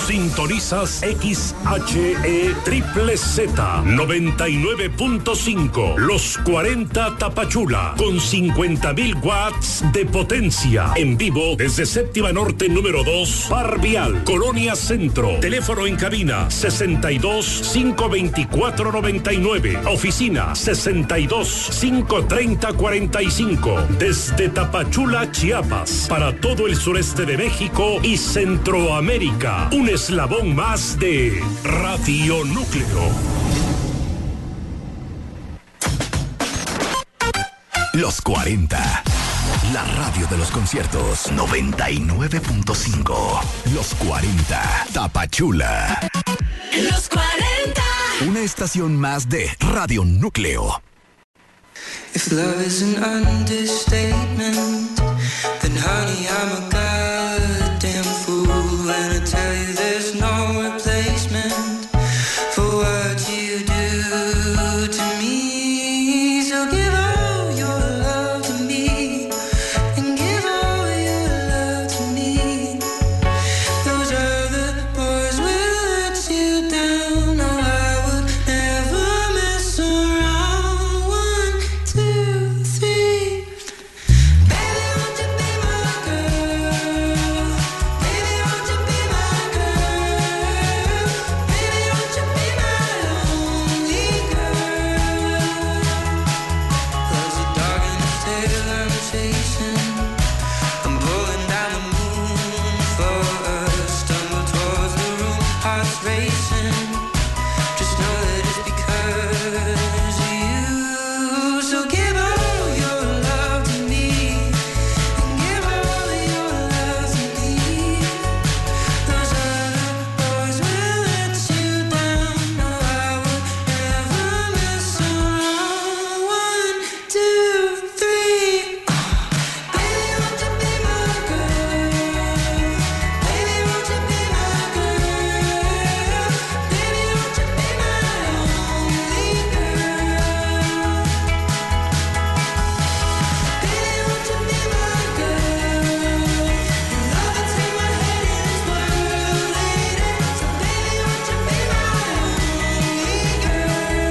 Sintonizas XHE Triple Z 99.5. Los 40 Tapachula con 50,000 watts de potencia. En vivo desde Séptima Norte número 2, Par Vial, Colonia Centro. Teléfono en cabina 62 524 99. Oficina 62 530 45. Desde Tapachula, Chiapas, para todo el sureste de México y Centroamérica. Un eslabón más de Radio Núcleo. Los 40. La radio de los conciertos 99.5. Los 40. Tapachula. Los 40. Una estación más de Radio Núcleo. If love is an understatement, then honey, I'm a goddamn fool. And I tell you there's no replacement for what you do to me. So give all your love to me, and give all your love to me. Those other boys will let you down. No, I would never mess around. 1, 2, 3. Baby, won't you be my girl? Baby, won't you be my girl? Baby, won't you be my only girl? There's a dog in his tail I'm chasing. I'm pulling down the moon for us. Stumble towards the room, heart's racing. Just know that it's because of you. So give all your love to me, and give all your love to me. Those other boys will let you down. No, I will never mess around. 1, 2, 3. Baby, won't you be my girl? Baby, won't you be my girl? Baby, won't you be my only girl? Baby, won't you be my girl? Your love will take my head in its world later. So baby, won't you be my only girl?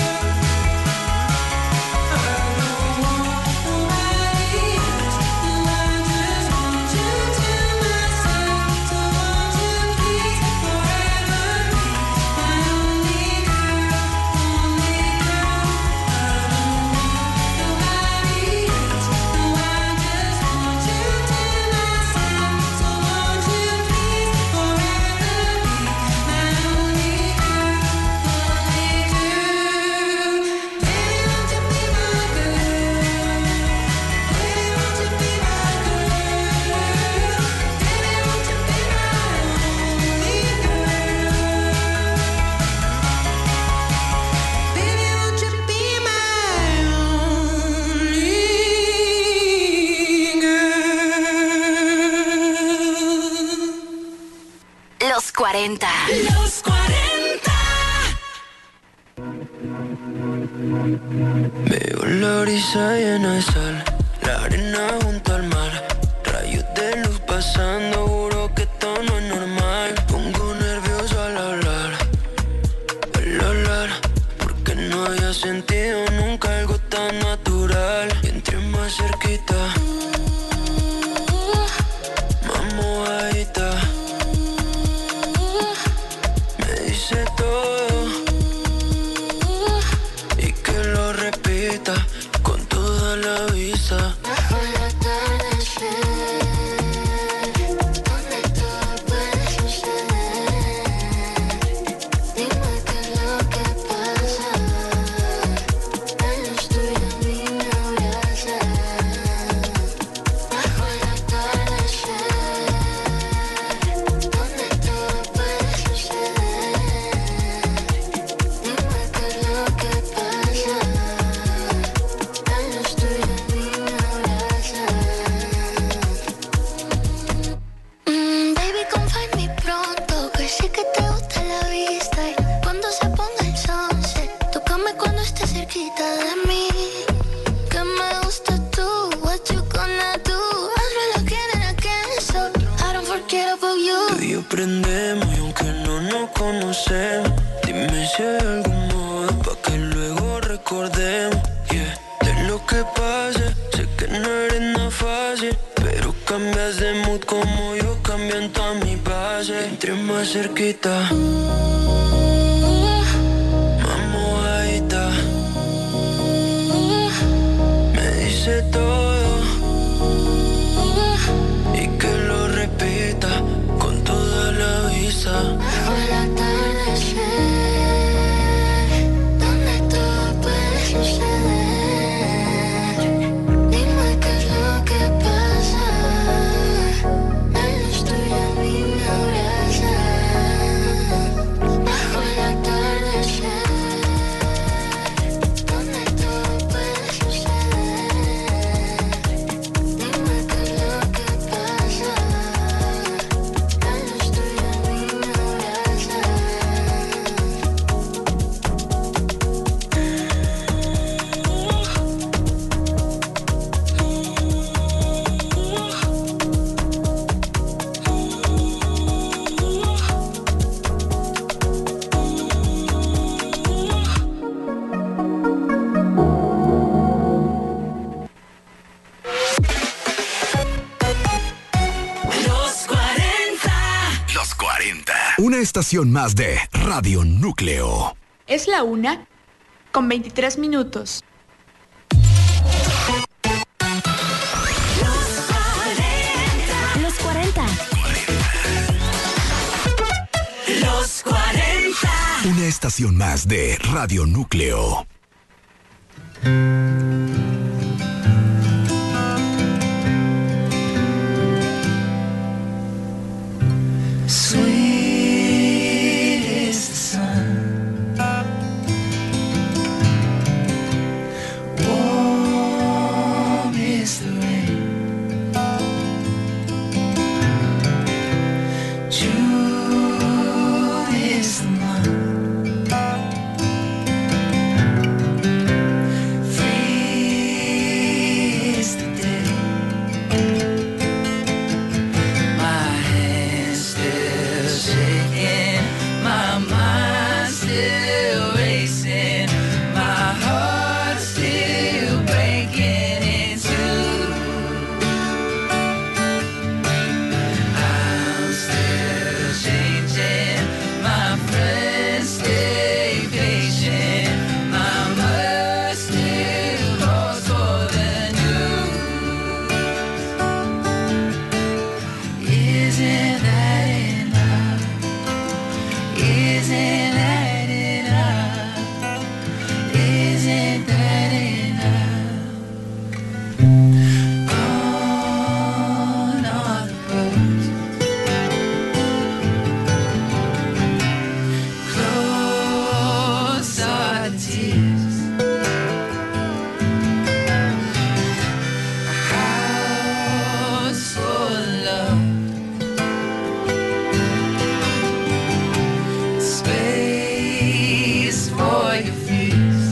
I don't want nobody else. No, I just want you to myself. So won't you please forever be my only girl, only girl? I don't want nobody else. No, I just want you to myself. So won't you please forever be my only girl, only girl? Baby, won't you be my girl? Baby, won't you be my girl? Baby, won't you be my only girl? Baby, won't you be my only girl? Los 40. Los 40. Veo la brisa llena de sal, la arena junto al mar, rayos de luz pasando, juro que esto no es normal. Pongo nervioso al hablar, porque no había sentido nunca algo tan natural. Y entre más cerquita, más mojadita, me dice todo y que lo repita con toda la vista. Bajo el atardecer, donde todo puede suceder. Dime qué es lo que pasa. En los tuyos mi me voy a hacer. Bajo el atardecer, donde todo puede suceder. Dime qué es lo que pasa. En los tuyos mi me voy a hacer. Baby, confía en mí pronto, que sé que te gusta la vista. Y cuando se ponga el sunset, tócame cuando estés cerquita de mí. Que me gusta tú, what you gonna do? Hazlo lo que I don't forget about you. Tú y yo prendemos y conocemos. Dime si hay algún modo pa' que luego recordemos. Yeah. De lo que pase, sé que no eres nada fácil, pero cambias de mood como yo cambio en toda mi base. Entre más cerquita, más mojadita, me dice todo y que lo repita con toda la visa. Bajo el atardecer, donde todo puede suceder. Dime qué es lo que pasa. La luz tuya a mí me abraza. Bajo el atardecer, donde todo puede suceder. Dime qué es lo que pasa. La luz tuya a mí me abraza. Los 40. Los 40. Una estación más de Radio Núcleo. Es la 1:23. Los 40. Los 40. Una estación más de Radio Núcleo. Sweet is the sun, warm is the rain, June is the month, free is the day. My hands still shaking, my mind still racing, my heart still breaking in two. I'm still changing, my friends stay patient, my mother still calls for the news. Isn't that enough? Isn't that enough? Isn't that enough? Gone are the birds, close are the tears, a house full of love, space for your fears.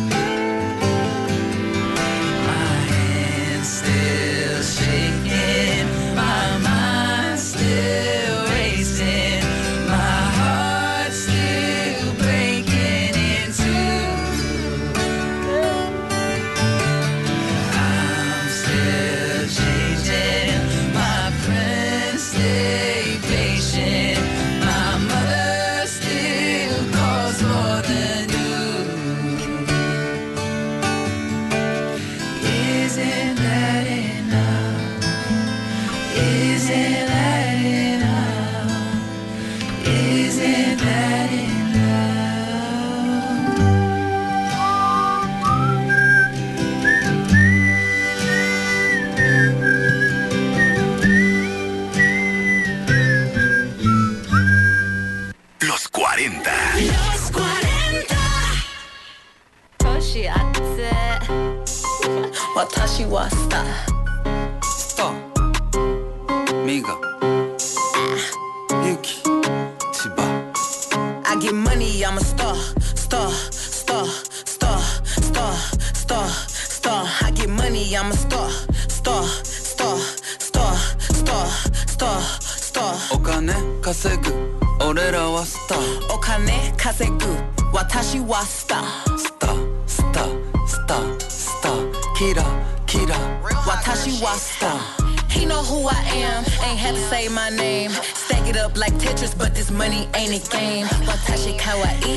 My hands still shaking, my mind still racing, my heart still breaking in two. I'm still changing, my friends stay patient, my mother still calls for the news. Isn't that enough? Isn't that enough? Isn't that Los 40. Los 40. 年あって私はスタースターミガユキ千葉 I get money, I'm a star, star, star, star, star, star, star. I get money, I'm a star, star, star, star, star, star, star. お金稼ぐ俺らはスターお金稼ぐ私はスタースタースタースタースターキラキラ私はスターHe know who I am, ain't had to say my name. Stack it up like Tetris, but this money ain't a game. Watashi kawaii,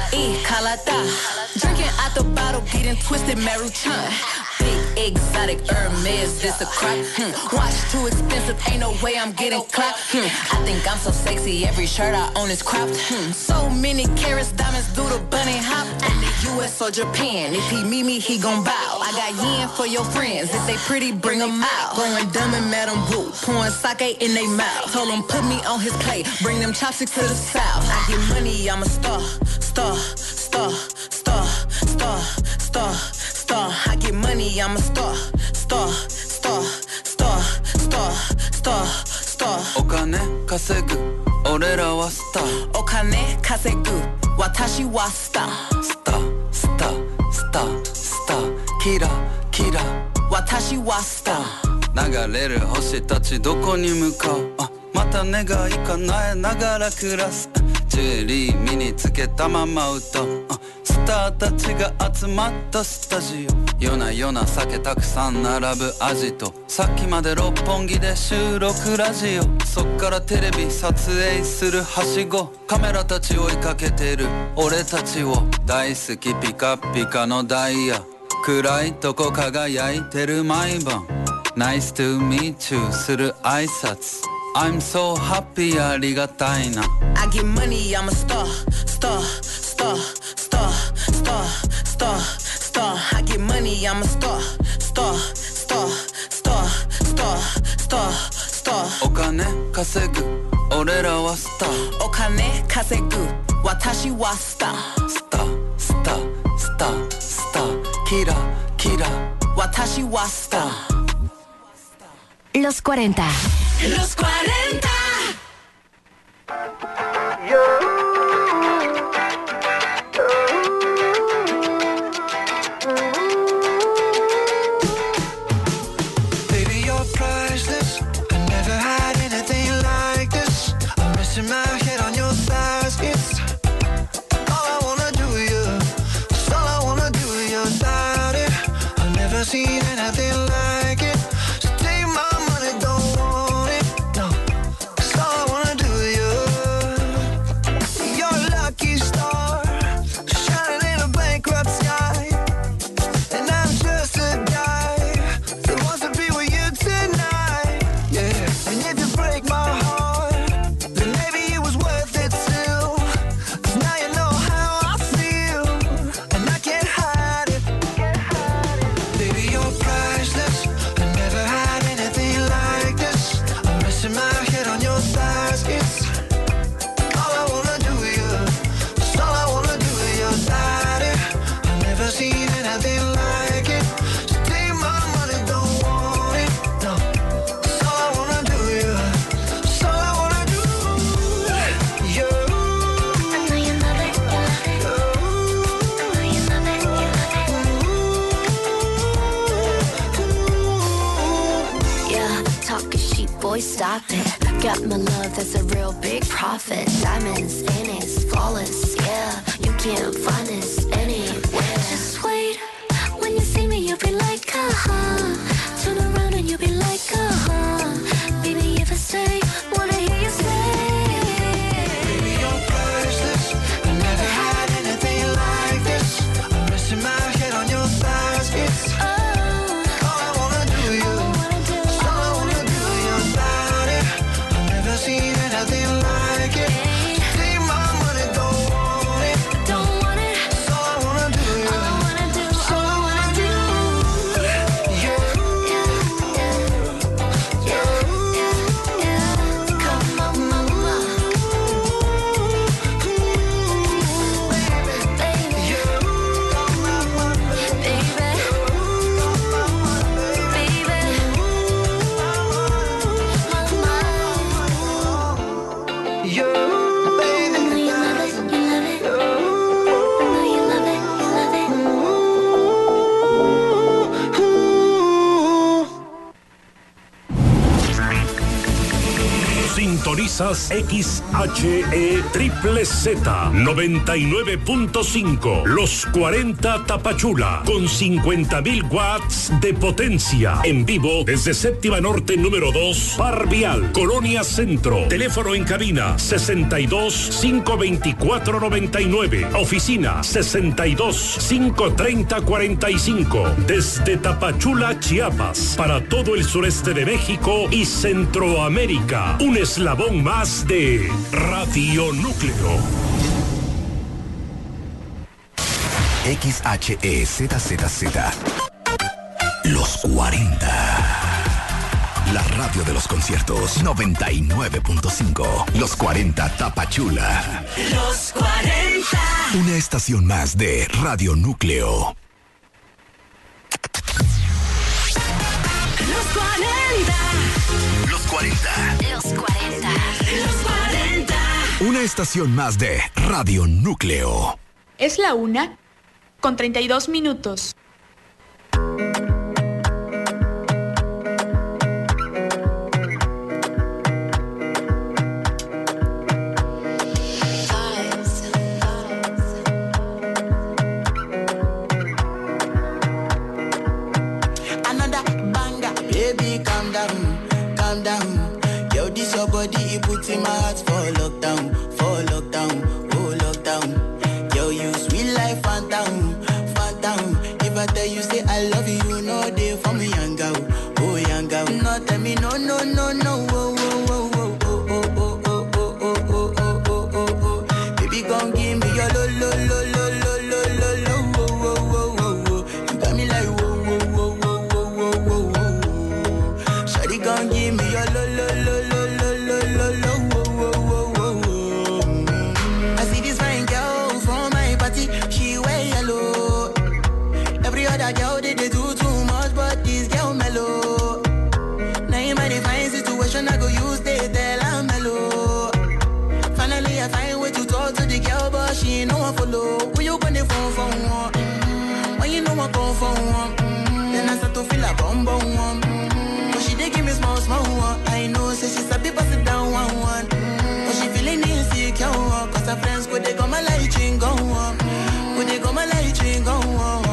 kalata. Drinking out the bottle, getting twisted, Maruchan. Big exotic Hermes, this a crop. Watch too expensive, ain't no way I'm getting clapped. I think I'm so sexy, every shirt I own is cropped. So many carats, diamonds do the bunny hop. In the US or Japan, if he meet me, he gon' bow. I got yen for your friends, if they pretty, bring them out. Going dumb and Madam Wu, pouring sake in they mouth. Told him put me on his plate, bring them chopsticks to the south. I get money, I'm a star, star, star, star, star, star, star. I get money, I'm a star, star, star, star, star, star, star. お金稼ぐ俺らはスターお金稼ぐ私はスタースタースタースタースターキラキラ私はスター流れる星たちどこに向かうまた願い叶えながら暮らすジュエリー身につけたまま歌うスターたちが集まったスタジオ夜な夜な酒たくさん並ぶアジトさっきまで六本木で収録ラジオそっからテレビ撮影するはしごカメラたち追いかけてる俺たちを大好きピカピカのダイヤ暗いとこ輝いてる毎晩 Nice to meet you する挨拶 I'm so happy ありがたいな I get money, I'm a star, star, star, star, star, star, star. I get money, I'm a star, star, star, star, star, star, star. お金稼ぐ俺らはスターお金稼ぐ私はスタースタースタースタースターキラキラ私はスター Los 40. Los 40. Baby, you're priceless. I never had anything like this. I'm missing my head on your thighs. It's all I wanna do with you. It's all I wanna do with your body. I've never seen anything like it. So take my money, don't want it. No, it's all I wanna do with you. You're a lucky star, shining in a bankrupt sky. And I'm just a guy that wants to be with you tonight. Yeah, and if you break my heart, then maybe it was worth it still. 'Cause now you know how I feel, and I can't hide it. Baby, you're priceless. I never had anything like this. I'm resting my head on your thighs. It's all I wanna do with you. It's all I wanna do with your body. I've never seen anything like it. So take my money, don't want it. No, it's all I wanna do with you. It's all I wanna do. You. I know you love it, you love it. I know you love it, you love it. Yeah, talking sheep, boy, stop it. Got my love, that's a real big profit. Diamonds, Phoenix, flawless, yeah. You can't find this anywhere. Just wait, when you see me, you'll be like, turn around and you'll be like, baby, if I say, wanna hear you say. Baby, you're priceless. I never had anything like this. I'm resting my head on your thighs. It's all I wanna do with you. It's all I wanna do with your body. I've never seen anything like it. So take my money, don't want it. Don't want it. It's all I wanna do with you. Sintonizas XHE Triple Z 99.5. Los 40 Tapachula con 50.000 watts de potencia. En vivo desde Séptima Norte número 2, Par Vial, Colonia Centro. Teléfono en cabina 62-524-99. Oficina 62-530-45. Desde Tapachula, Chiapas, para todo el sureste de México y Centroamérica. Un eslabón más de Radio Núcleo. XHEZZZ. Los 40. La radio de los conciertos 99.5. Los 40 Tapachula. Los 40. Una estación más de Radio Núcleo. Los 40. Los 40. Los 40. Los 40. Una estación más de Radio Núcleo. Es la 1:32. Body, it puts in my heart for lockdown, oh lockdown. Yo, you sweet life, phantom. If I tell you, say I love you, you know they for me, young girl, oh young girl. No, tell me, no, oh, baby, gon' give me your lo. You got me like, shawty gon' give me your lo. Girl, they do too much, but this girl mellow. Now in my fine situation, I go use they tell I'm mellow. Finally, I find way to talk to the girl, but she ain't no one follow. Who you gonna phone for one? When you know I come for one, then I start to feel a bum. But she dey give me small one. I know, say she's a bit pass it down one. But she feeling insecure, cause her friends go they come a light ching go on. Go they come a light ching go on.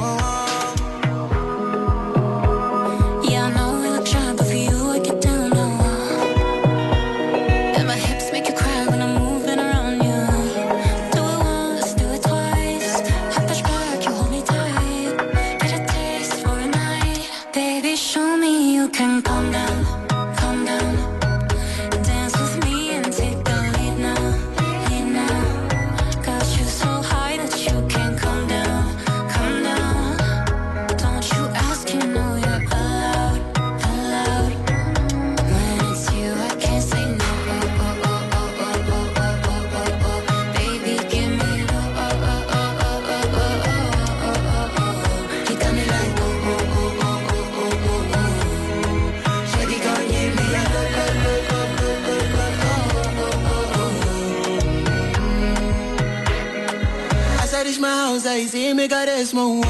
I say make her rest more.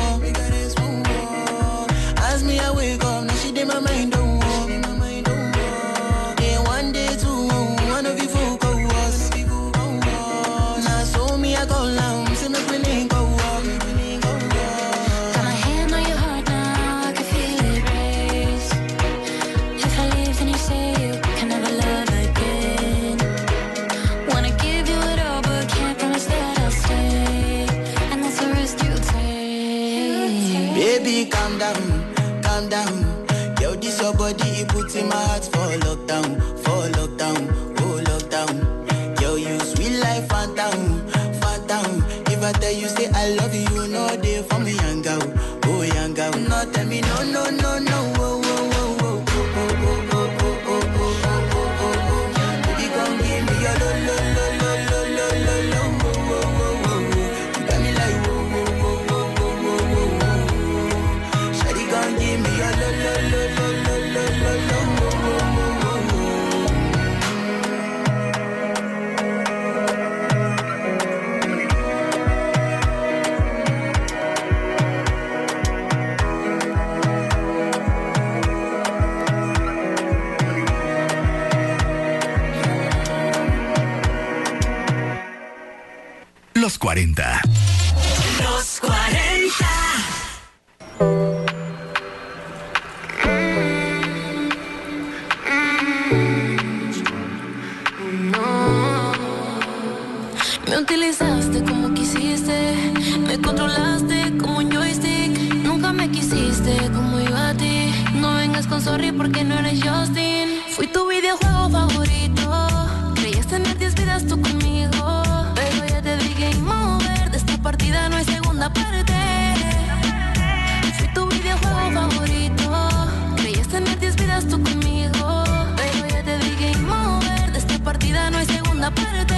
As me I wake up, now she did my mind don't walk. Then one day two, one of you focus. Now so me I go down, see me feeling go walk. Got my hand on your heart now, I can feel it race. If I leave, then you say you can never love again. Wanna give you it all, but can't promise that I'll stay. Baby, calm down. Yo, this your body, it puts in my heart for lockdown, oh lockdown. Yo, you sweet life, phantom. If I tell you, say I love you, you know they for me, young girl, oh young girl. No, tell me, no, baby, come give me your lo. You got me like, shawty gon' give me your lo. Los 40. Los 40. Me utilizaste como quisiste, me controlaste como un joystick. Nunca me quisiste como yo a ti. No vengas con sorry porque no eres Justin. Fui tu videojuego favorito. Creías tener 10 vidas tú conmigo, pero ya te di game over. De esta partida no hay segunda parte. Fui tu videojuego favorito. Creías tener 10 vidas tú conmigo, pero ya te di game over. De esta partida no hay segunda parte.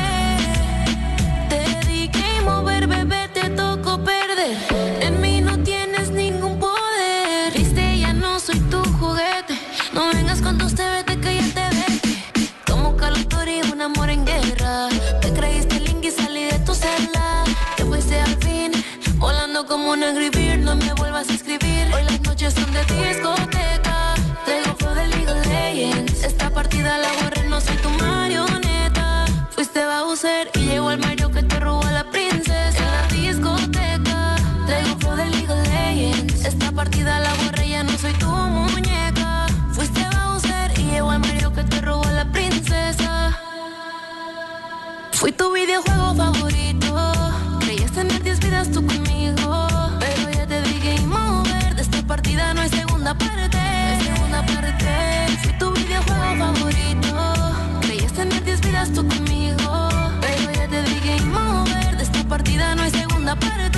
Mover, bebé, te tocó perder. En mí no tienes ningún poder. Viste, ya no soy tu juguete. No vengas con tus TVT que ya te vete. Como Carlos y un amor en guerra. Te creíste link y salí de tu celda. Te fuiste al fin, volando como un Angry Bird. No me vuelvas a escribir. Hoy las noches son de discoteca. Traigo flow de League of Legends. Esta partida la borré, no soy tu marioneta. Fuiste Bowser y llegó el Mario que te robó a la princesa. En la discoteca traigo flow de League of Legends. Esta partida la borré, ya no soy tu muñeca. Fuiste Bowser y llegó el Mario que te robó a la princesa. Fui tu videojuego favorito. Creías tener 10 vidas tú conmigo, pero ya te di game over. De esta partida no hay segunda parte. Fui tu videojuego favorito. Creías tener 10 vidas tú conmigo, pero ya te di game over. De esta partida no hay segunda parte.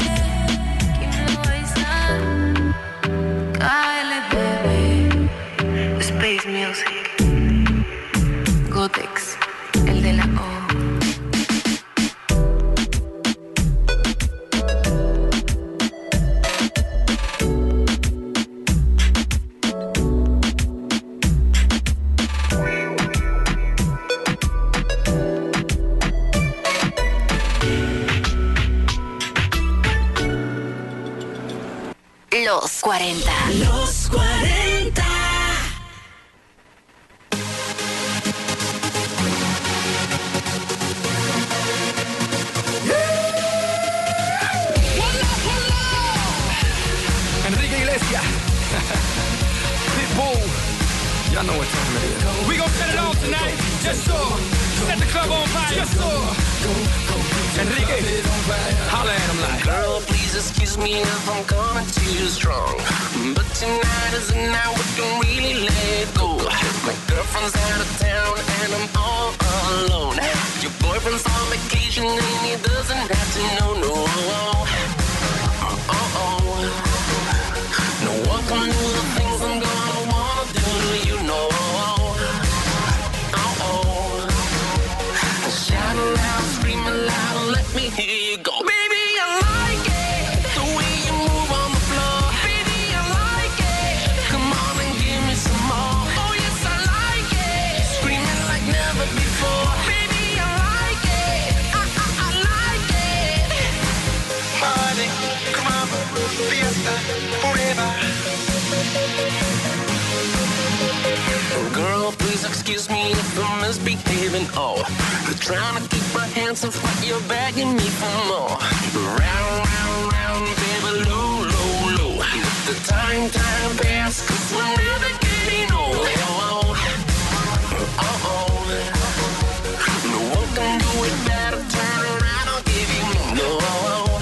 Kyle, baby. Space Music. Gotex, el de la O. Los 40. Los 40. Enrique Iglesias. Pitbull. Y'all know what time it is. We gon' set it off tonight. Yes, sir. Set the club on fire. Yes, sir. Enrique, holla at him like. Girl, please excuse me if I'm coming too strong, but tonight is the night we can really let go. My girlfriend's out of town and I'm all alone. Your boyfriend's on vacation and he doesn't have to know, no. No one can do the things I'm gonna wanna do to you, no. Shout aloud, scream aloud, let me hear you go. Baby, I like it, the way you move on the floor. Baby, I like it, come on and give me some more. Oh yes, I like it, screaming like never before. Baby, I like it, I like it. Party, come on, fiesta, forever. Girl, please excuse me if I'm misbehaving. Oh, I'm trying to keep my hands off, but you're begging me for more. Round, round, round, baby, low, low, low. Let the time pass, 'cause we're never getting old. No one can do it better. Turn around, I'll give you more.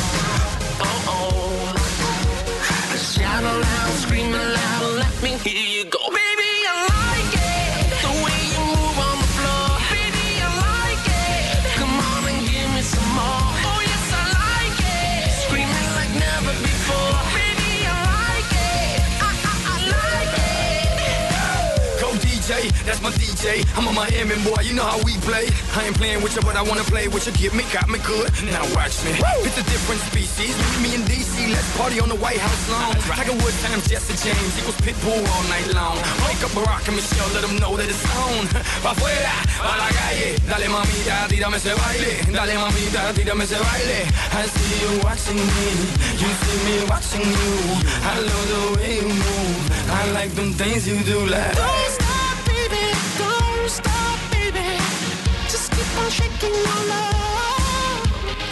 Shout aloud, scream aloud, let me hear you go. Baby, I like it, the way you move on the floor. Baby, I like it, come on and give me some more. Oh yes, I like it, screaming like never before. Baby, I like it, I like it. Go DJ, that's my DJ. I'm a Miami boy, you know how we play. I ain't playing with you, but I wanna play with you. Get me, got me good. Now watch me. It's a different species. Meet me in DC, let's party on the White House lawn. Tiger Woods times Jesse James equals Pitbull all night long. Wake up Barack and Michelle, let them know that it's on. Pa' afuera, pa' la calle. Dale mamita, tírame ese baile. Dale mamita, tírame ese baile. I see you watching me, you see me watching you. I love the way you move. I like them things you do like. Don't stop, baby, don't stop, baby. Just keep on shaking your love.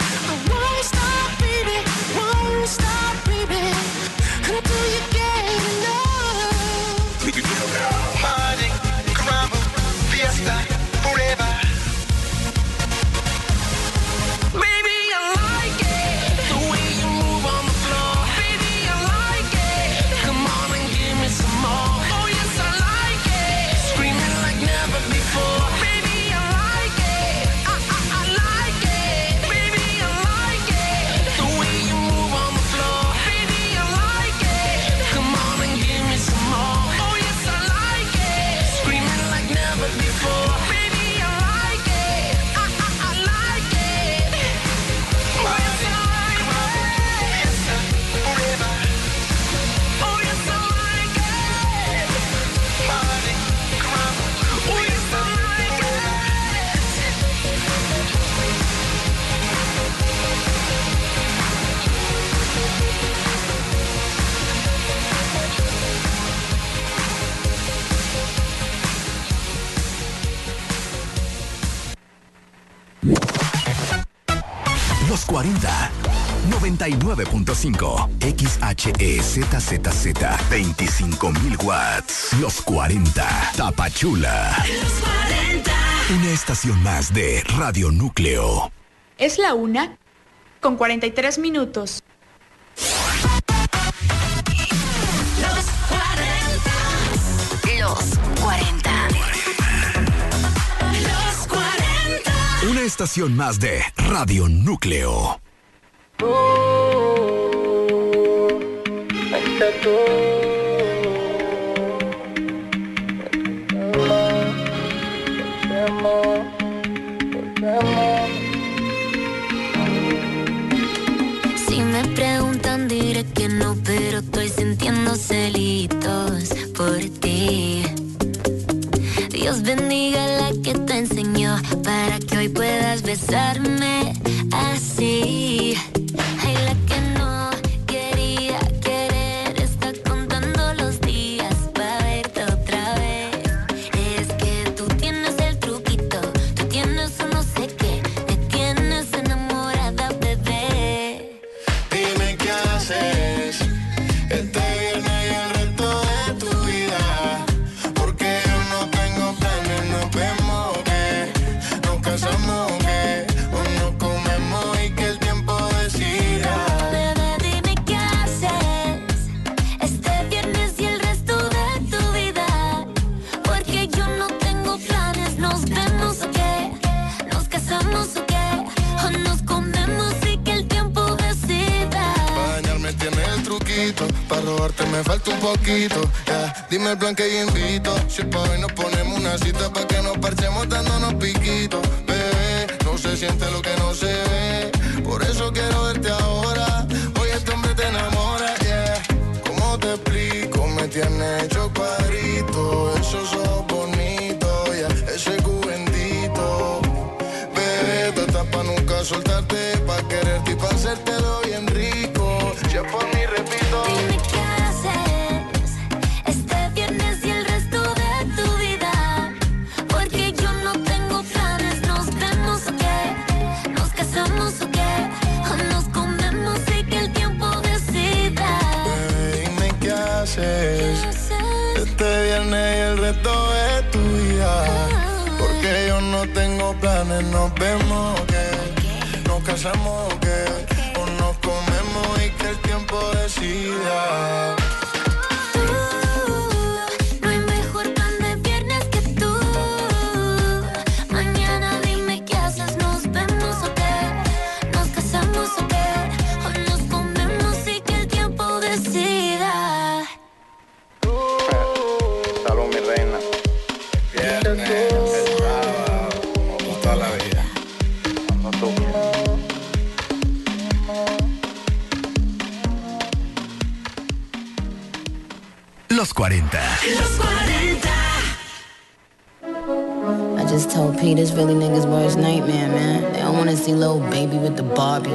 40. 99.5 XHEZZZ 25.000 watts. Los 40. Tapachula. Los 40. Una estación más de Radio Núcleo. Es la 1:43. Los 40. Los 40. Los 40. Una estación más de Radio Núcleo. Si me preguntan diré que no, pero estoy sintiendo celitos por ti. Dios bendiga a la que te enseñó para que hoy puedas besarme así. Ay, la que no quería querer está contando los días para verte otra vez. Es que tú tienes el truquito, tú tienes un no sé qué, me tienes enamorada, bebé. Dime qué haces este viernes y el resto de tu vida, porque yo no tengo planes, nos vemos que nos casamos que o nos comemos y que el tiempo decida. Bebé, dime qué haces este viernes y el resto de tu vida, porque yo no tengo planes, nos vemos o qué, nos casamos o qué, o nos comemos y que el tiempo decida. Para dañarme tiene el truquito, para robarte me falta un poquito, yeah. Dime el plan que yo invito, si es pa' hoy nos ponemos una cita pa' que nos parchemos dándonos piquitos. Bebé, no se siente lo que no se ve, por eso quiero verte ahora, hoy este hombre te enamora, yeah. ¿Cómo te explico? Me tiene hecho cuadrito, esos ojos bonitos, yeah. Ese cubendito. Bebé, tú estás pa' nunca soltarte, pa' quererte y pa' hacértelo bien rico. Si es por mí, repito. Dime qué haces este viernes y el resto de tu vida, porque yo no tengo planes, nos vemos o qué, nos casamos o qué, o nos comemos y que el tiempo decida. Bebé, dime qué haces este viernes y el resto de tu vida, porque yo no tengo planes, nos vemos que nos casamos que o nos comemos y que el tiempo decida. No hay mejor plan de viernes que tú. Mañana dime qué haces, nos vemos o qué, nos casamos o qué, o nos comemos y que el tiempo decida. Salud, mi reina. Viernes, el sábado, como toda la vida. Cuando tú quieras. Los 40. Los 40. I just told Pete it's really niggas' worst nightmare, man. They don't wanna see little baby with the Barbie.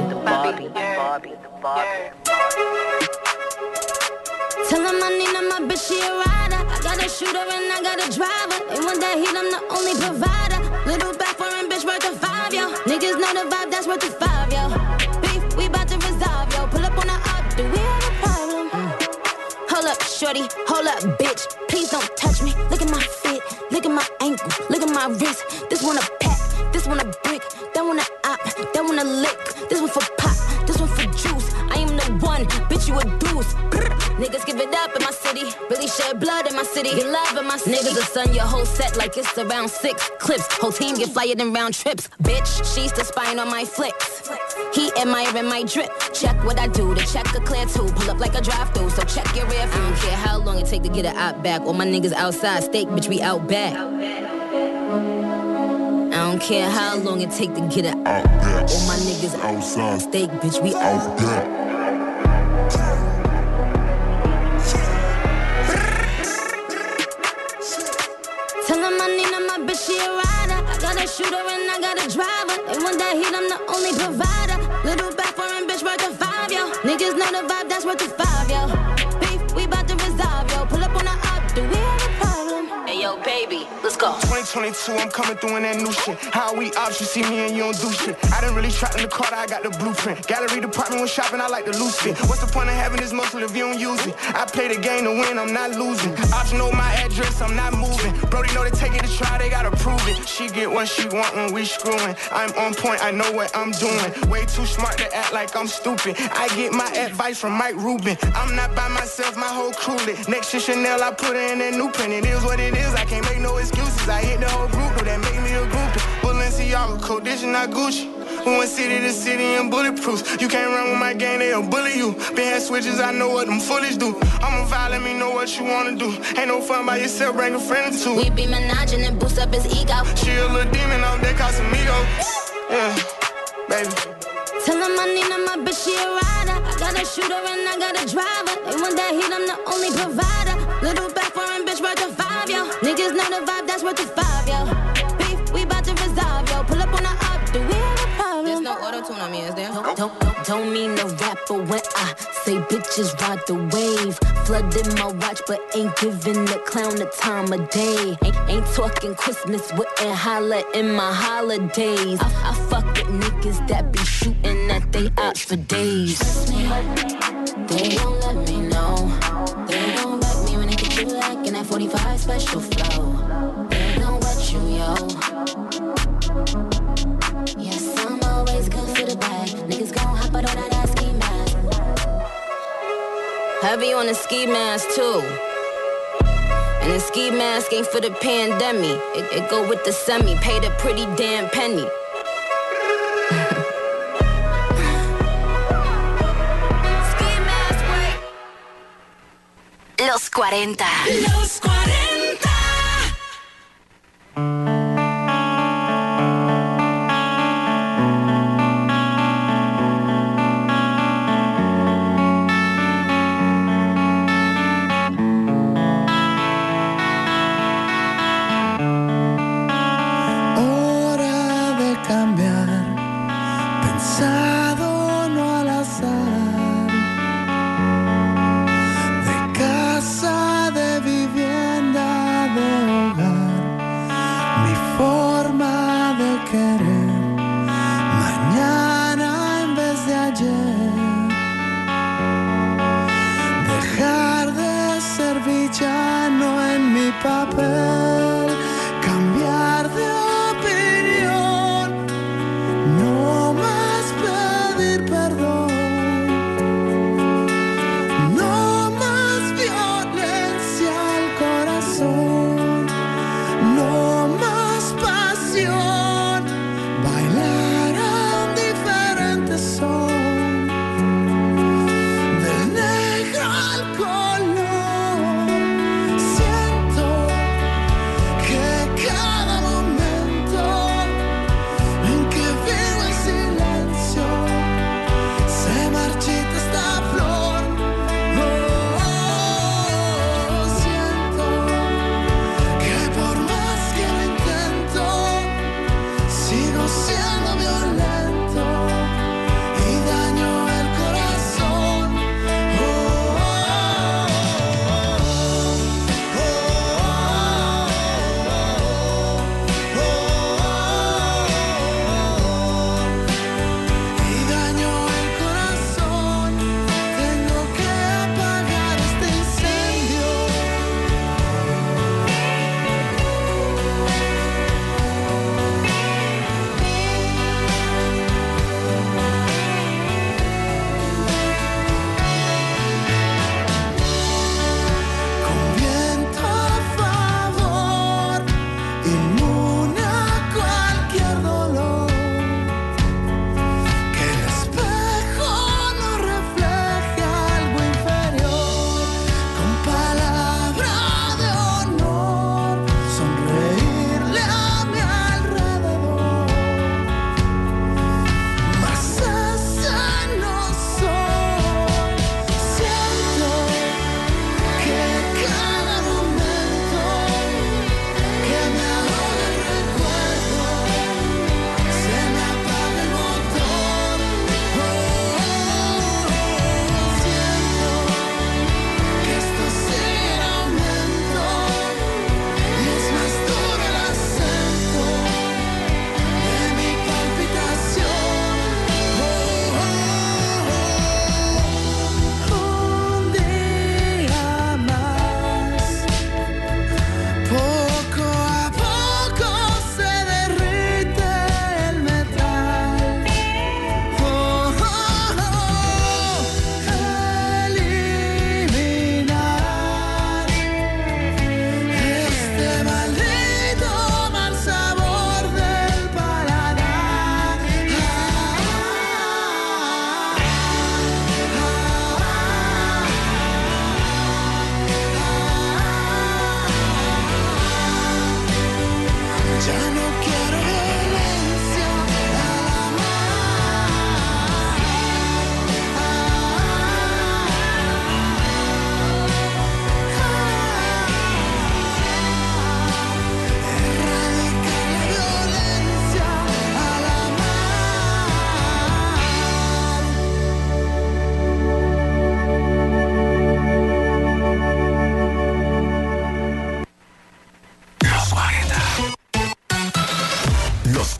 Tell him I need my bitch, she a rider. I got a shooter and I got a driver. They want that heat, I'm the only provider. Little back foreign bitch worth a 5, yo. Niggas know the vibe, that's worth a 5, yo. Beef, we bout to resolve, yo. Pull up on the up, do we have a problem? Hold up, shorty, hold up, bitch. Please don't touch me. Look at my fit, look at my ankle, look at my wrist. This one a pack, this one a brick, that one a op, that one a lick. This one for pop, this one for juice. I am the one, bitch, you a deuce. Brr. Niggas give it up in my city, really shed blood in my city, get love in my city. Niggas will stun your whole set like it's around 6 clips. Whole team get flyer than round trips. Bitch, she's the spine on my flicks. He admiring my drip. Check what I do, the check a clear too. Pull up like a drive-through, so check your rear view. I don't care how long it take to get it out back. All my niggas outside, steak, bitch, we out back. I don't care how long it take to get it out back. All my niggas outside, steak, bitch, we out back. Tell him I need my bitch, she a rider. I got a shooter and I got a driver. They want that heat, I'm the only provider. Little back foreign bitch worth a 5, yo. Niggas know the vibe, that's worth a 5, yo. Beef, we bout to resolve, yo. Pull up on the up, do we have a problem? Hey, yo, baby, let's go. 22 22, I'm coming through in that new shit. How we ops, you see me and you don't do shit. I done really tried in the Carter, I got the blueprint. Gallery department when shopping, I like the loose fit. What's the point of having this muscle if you don't use it? I play the game to win, I'm not losing. Ops know my address, I'm not moving. Brody know they take it to try, they gotta prove it. She get what she want when we screwing. I'm on point, I know what I'm doing. Way too smart to act like I'm stupid. I get my advice from Mike Rubin. I'm not by myself, my whole crew lit. Next to Chanel, I put her in that new print. It is what it is, I can't make no excuses. I hit the whole group, that make me a groupie. Balenciaga, Codition, not Gucci. We went city to city and bulletproofs. You can't run with my gang, they'll bully you. Been had switches, I know what them foolish do. I'm a vibe, let me know what you wanna do. Ain't no fun by yourself, bring a friend or two. We be menaging and boost up his ego. She a little demon out there, Casamigo. Yeah, baby. Tell him I need him, my bitch, she a rider. I got a shooter and I got a driver. They want that heat, I'm the only provider. Little back foreign bitch worth the 5, yo. Niggas know the vibe, that's worth the 5, yo. Beef, we bout to resolve, yo. Pull up on the up, do we have a problem? There's no auto-tune on me, is there? Don't mean no rapper when I say bitches ride the wave. Flooded my watch, but ain't giving the clown the time of day. Ain't talking Christmas, wouldn't holler in my holidays. I fuck with niggas that be shooting at they ops for days. They gon' let me know. They gon' wreck me when they get you like in that 45 special flow. They gon' wet you, yo. Yes, I'm always good for the bag. Niggas gon' hop out on that ski mask. Heavy on the ski mask too. And the ski mask ain't for the pandemic. It go with the semi. Paid a pretty damn penny. Los 40. Los 40. De casa, de vivienda.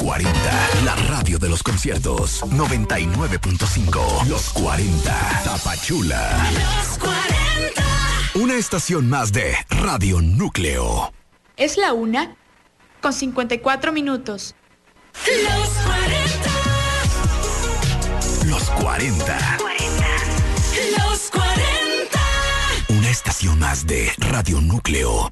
40, la radio de los conciertos. 99.5. Los 40. Tapachula. Los 40. Una estación más de Radio Núcleo. Es la 1:54. Los 40. Los 40. Los 40. Una estación más de Radio Núcleo.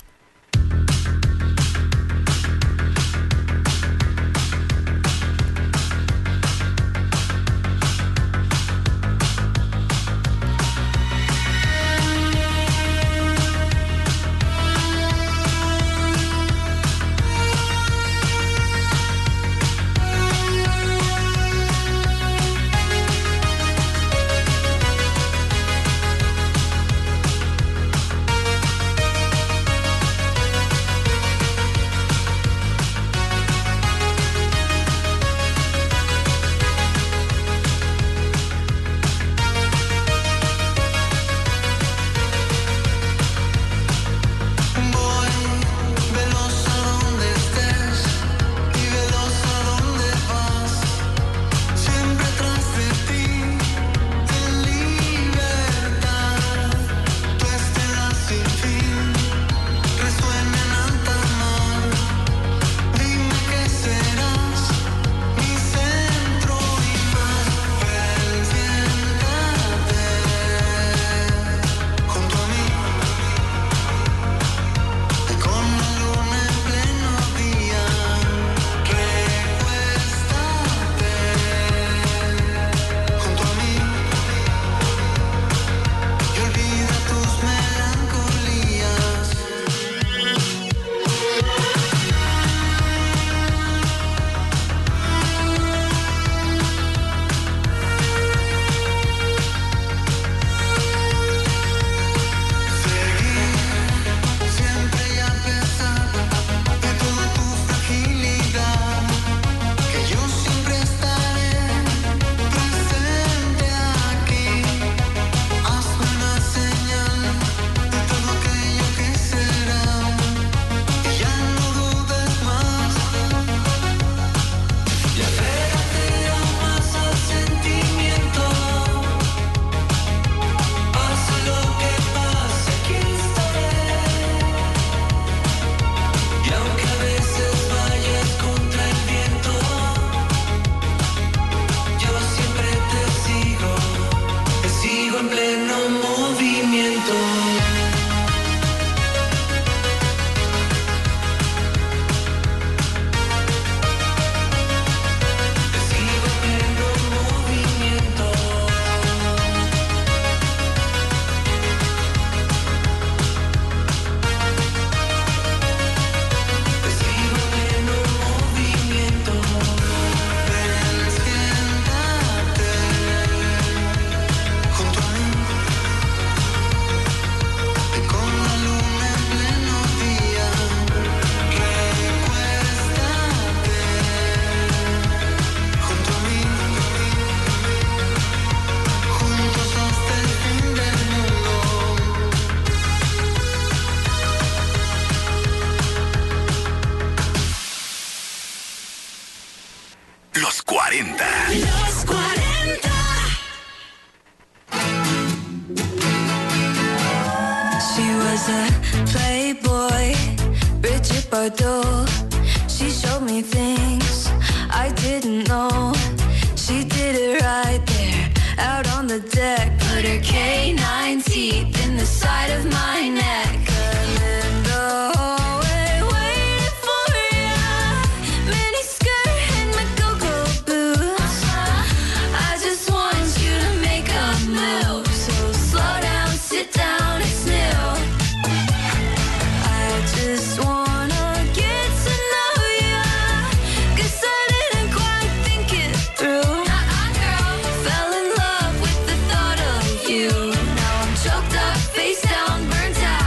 Los 40. Los 40. She was a playboy, Bridget Bardot. She showed me things I didn't know. She did it right there, out on the deck. Put her canine teeth in the side of my neck. I'm in the hallway waiting for ya. Mini skirt and my go-go boots. I just want you to make a move. So slow down, sit down, it's new. I just wanna get to know ya, 'cause I didn't quite think it through. Fell in love with the thought of you. Now I'm choked up, face down, burnt out.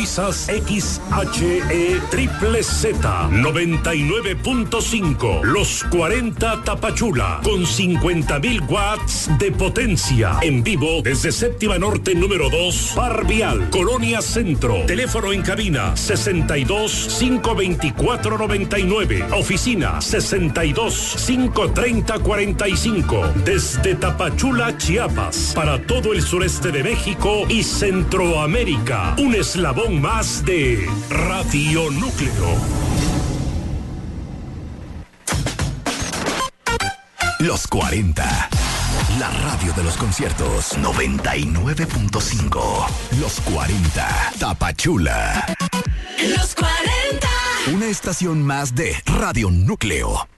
Sintonizas XHE Triple Z 99.5. Los 40 Tapachula con 50.000 watts de potencia. En vivo desde Séptima Norte número 2, Par Vial, Colonia Centro. Teléfono en cabina 62-524-99. Oficina 62-530-45. Desde Tapachula, Chiapas, para todo el sureste de México y Centroamérica. Un eslabón más de Radio Núcleo. Los 40. La radio de los conciertos 99.5. Los 40. Tapachula. Los 40. Una estación más de Radio Núcleo.